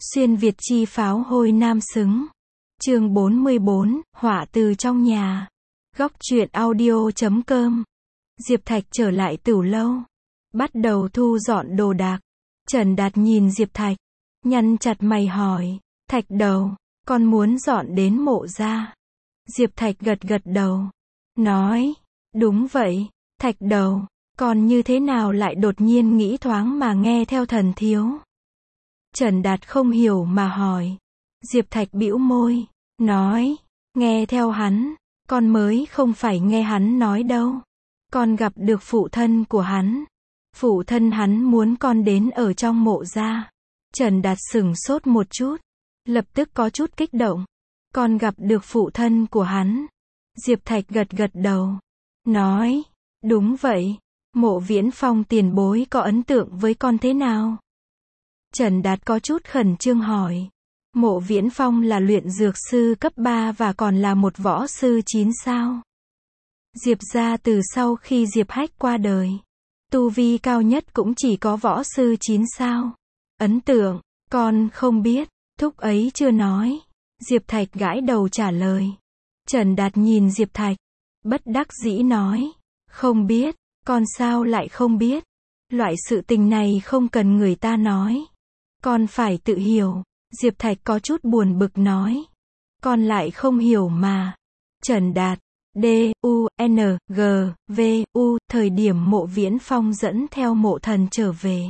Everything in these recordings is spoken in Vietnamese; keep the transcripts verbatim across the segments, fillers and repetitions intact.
Xuyên Việt chi pháo hôi nam xứng. Chương bốn mươi bốn, họa từ trong nhà. Góc truyện audio chấm com. Diệp Thạch trở lại Tửu lâu, bắt đầu thu dọn đồ đạc. Trần Đạt nhìn Diệp Thạch, nhăn chặt mày hỏi, Thạch đầu, con muốn dọn đến Mộ gia? Diệp Thạch gật gật đầu, nói, đúng vậy, Thạch đầu, con như thế nào lại đột nhiên nghĩ thoáng mà nghe theo thần thiếu? Trần Đạt không hiểu mà hỏi. Diệp Thạch bĩu môi, nói, nghe theo hắn, con mới không phải nghe hắn nói đâu. Con gặp được phụ thân của hắn. Phụ thân hắn muốn con đến ở trong Mộ gia. Trần Đạt sửng sốt một chút, lập tức có chút kích động. Con gặp được phụ thân của hắn. Diệp Thạch gật gật đầu, nói, đúng vậy, Mộ Viễn Phong tiền bối có ấn tượng với con thế nào? Trần Đạt có chút khẩn trương hỏi. Mộ Viễn Phong là luyện dược sư cấp ba và còn là một võ sư chín sao. Diệp gia từ sau khi Diệp Hách qua đời, tu vi cao nhất cũng chỉ có võ sư chín sao. Ấn tượng, con không biết, thúc ấy chưa nói. Diệp Thạch gãi đầu trả lời. Trần Đạt nhìn Diệp Thạch, bất đắc dĩ nói, không biết, con sao lại không biết? Loại sự tình này không cần người ta nói. Con phải tự hiểu. Diệp Thạch có chút buồn bực nói. Con lại không hiểu mà. Trần Đạt, D, U, N, G, V, U, thời điểm Mộ Viễn Phong dẫn theo Mộ Thần trở về.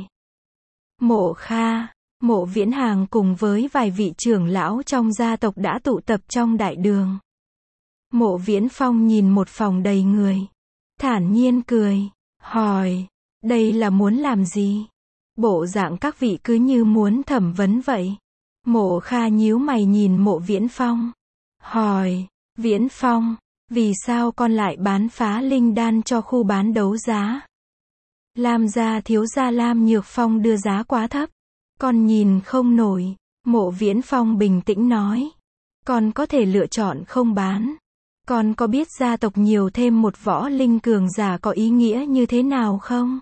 Mộ Kha, Mộ Viễn Hàng cùng với vài vị trưởng lão trong gia tộc đã tụ tập trong đại đường. Mộ Viễn Phong nhìn một phòng đầy người, thản nhiên cười, hỏi, đây là muốn làm gì? Bộ dạng các vị cứ như muốn thẩm vấn vậy. Mộ Kha nhíu mày nhìn Mộ Viễn Phong, hỏi, Viễn Phong, vì sao con lại bán phá linh đan cho khu bán đấu giá? Lam gia thiếu gia Lam Nhược Phong đưa giá quá thấp, con nhìn không nổi. Mộ Viễn Phong bình tĩnh nói, con có thể lựa chọn không bán. Con có biết gia tộc nhiều thêm một võ linh cường giả có ý nghĩa như thế nào không?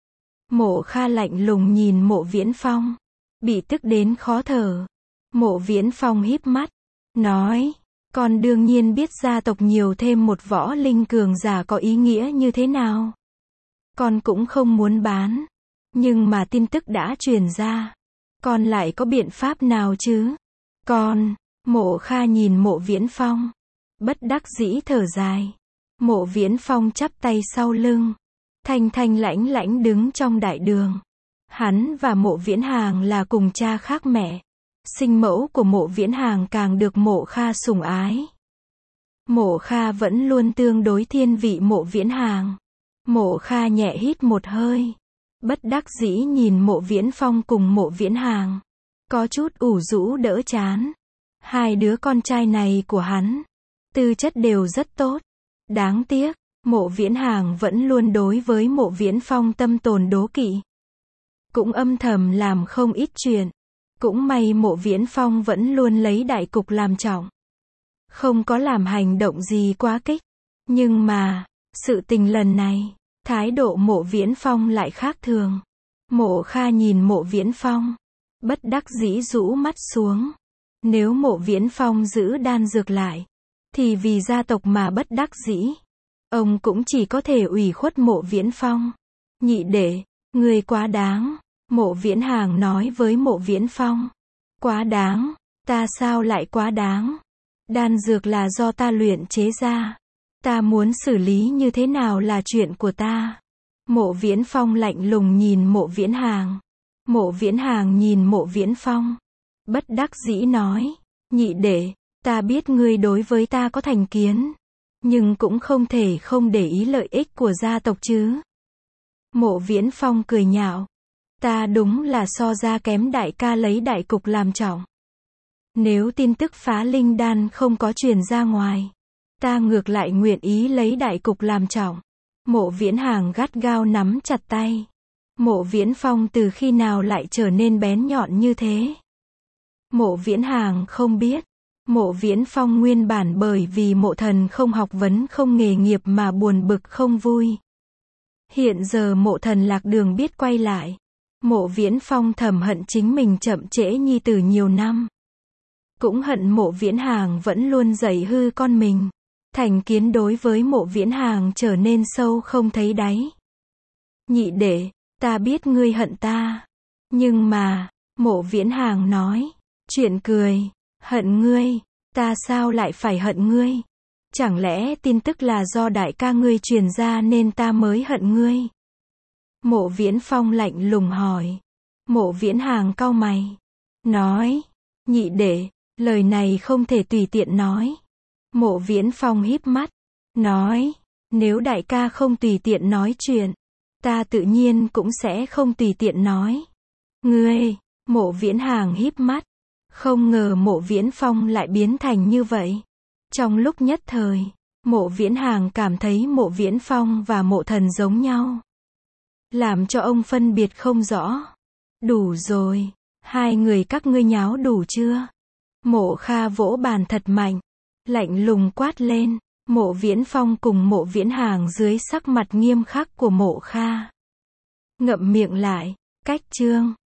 Mộ Kha lạnh lùng nhìn Mộ Viễn Phong, bị tức đến khó thở. Mộ Viễn Phong híp mắt, nói, con đương nhiên biết gia tộc nhiều thêm một võ linh cường giả có ý nghĩa như thế nào. Con cũng không muốn bán, nhưng mà tin tức đã truyền ra. Con lại có biện pháp nào chứ? Con, Mộ Kha nhìn Mộ Viễn Phong, bất đắc dĩ thở dài. Mộ Viễn Phong chắp tay sau lưng, thanh thanh lãnh lãnh đứng trong đại đường. Hắn và Mộ Viễn Hàng là cùng cha khác mẹ. Sinh mẫu của Mộ Viễn Hàng càng được Mộ Kha sủng ái. Mộ Kha vẫn luôn tương đối thiên vị Mộ Viễn Hàng. Mộ Kha nhẹ hít một hơi, bất đắc dĩ nhìn Mộ Viễn Phong cùng Mộ Viễn Hàng, có chút ủ rũ đỡ chán. Hai đứa con trai này của hắn, tư chất đều rất tốt. Đáng tiếc, Mộ Viễn Hàng vẫn luôn đối với Mộ Viễn Phong tâm tồn đố kỵ. Cũng âm thầm làm không ít chuyện. Cũng may Mộ Viễn Phong vẫn luôn lấy đại cục làm trọng, không có làm hành động gì quá kích. Nhưng mà, sự tình lần này, thái độ Mộ Viễn Phong lại khác thường. Mộ Kha nhìn Mộ Viễn Phong, bất đắc dĩ rũ mắt xuống. Nếu Mộ Viễn Phong giữ đan dược lại, thì vì gia tộc mà bất đắc dĩ. Ông cũng chỉ có thể ủy khuất Mộ Viễn Phong. Nhị đệ, ngươi quá đáng. Mộ Viễn Hàng nói với Mộ Viễn Phong. Quá đáng? Ta sao lại quá đáng? Đan dược là do ta luyện chế ra. Ta muốn xử lý như thế nào là chuyện của ta. Mộ Viễn Phong lạnh lùng nhìn Mộ Viễn Hàng. Mộ Viễn Hàng nhìn Mộ Viễn Phong, bất đắc dĩ nói, nhị đệ, ta biết ngươi đối với ta có thành kiến, nhưng cũng không thể không để ý lợi ích của gia tộc chứ. Mộ Viễn Phong cười nhạo, ta đúng là so ra kém đại ca lấy đại cục làm trọng. Nếu tin tức phá linh đan không có truyền ra ngoài, ta ngược lại nguyện ý lấy đại cục làm trọng. Mộ Viễn Hàng gắt gao nắm chặt tay. Mộ Viễn Phong từ khi nào lại trở nên bén nhọn như thế? Mộ Viễn Hàng không biết. Mộ Viễn Phong nguyên bản bởi vì Mộ Thần không học vấn không nghề nghiệp mà buồn bực không vui. Hiện giờ Mộ Thần lạc đường biết quay lại. Mộ Viễn Phong thầm hận chính mình chậm trễ nhi tử nhiều năm. Cũng hận Mộ Viễn Hàng vẫn luôn dạy hư con mình. Thành kiến đối với Mộ Viễn Hàng trở nên sâu không thấy đáy. Nhị đệ, ta biết ngươi hận ta. Nhưng mà, Mộ Viễn Hàng nói, chuyện cười, hận ngươi, ta sao lại phải hận ngươi? Chẳng lẽ tin tức là do đại ca ngươi truyền ra nên ta mới hận ngươi? Mộ Viễn Phong lạnh lùng hỏi. Mộ Viễn Hàng cau mày. Nói, nhị đệ, lời này không thể tùy tiện nói. Mộ Viễn Phong híp mắt. Nói, nếu đại ca không tùy tiện nói chuyện, ta tự nhiên cũng sẽ không tùy tiện nói. Ngươi, Mộ Viễn Hàng híp mắt. Không ngờ Mộ Viễn Phong lại biến thành như vậy. Trong lúc nhất thời, Mộ Viễn Hàng cảm thấy Mộ Viễn Phong và Mộ Thần giống nhau. Làm cho ông phân biệt không rõ. Đủ rồi, hai người các ngươi nháo đủ chưa? Mộ Kha vỗ bàn thật mạnh, lạnh lùng quát lên. Mộ Viễn Phong cùng Mộ Viễn Hàng dưới sắc mặt nghiêm khắc của Mộ Kha. Ngậm miệng lại, cách chương.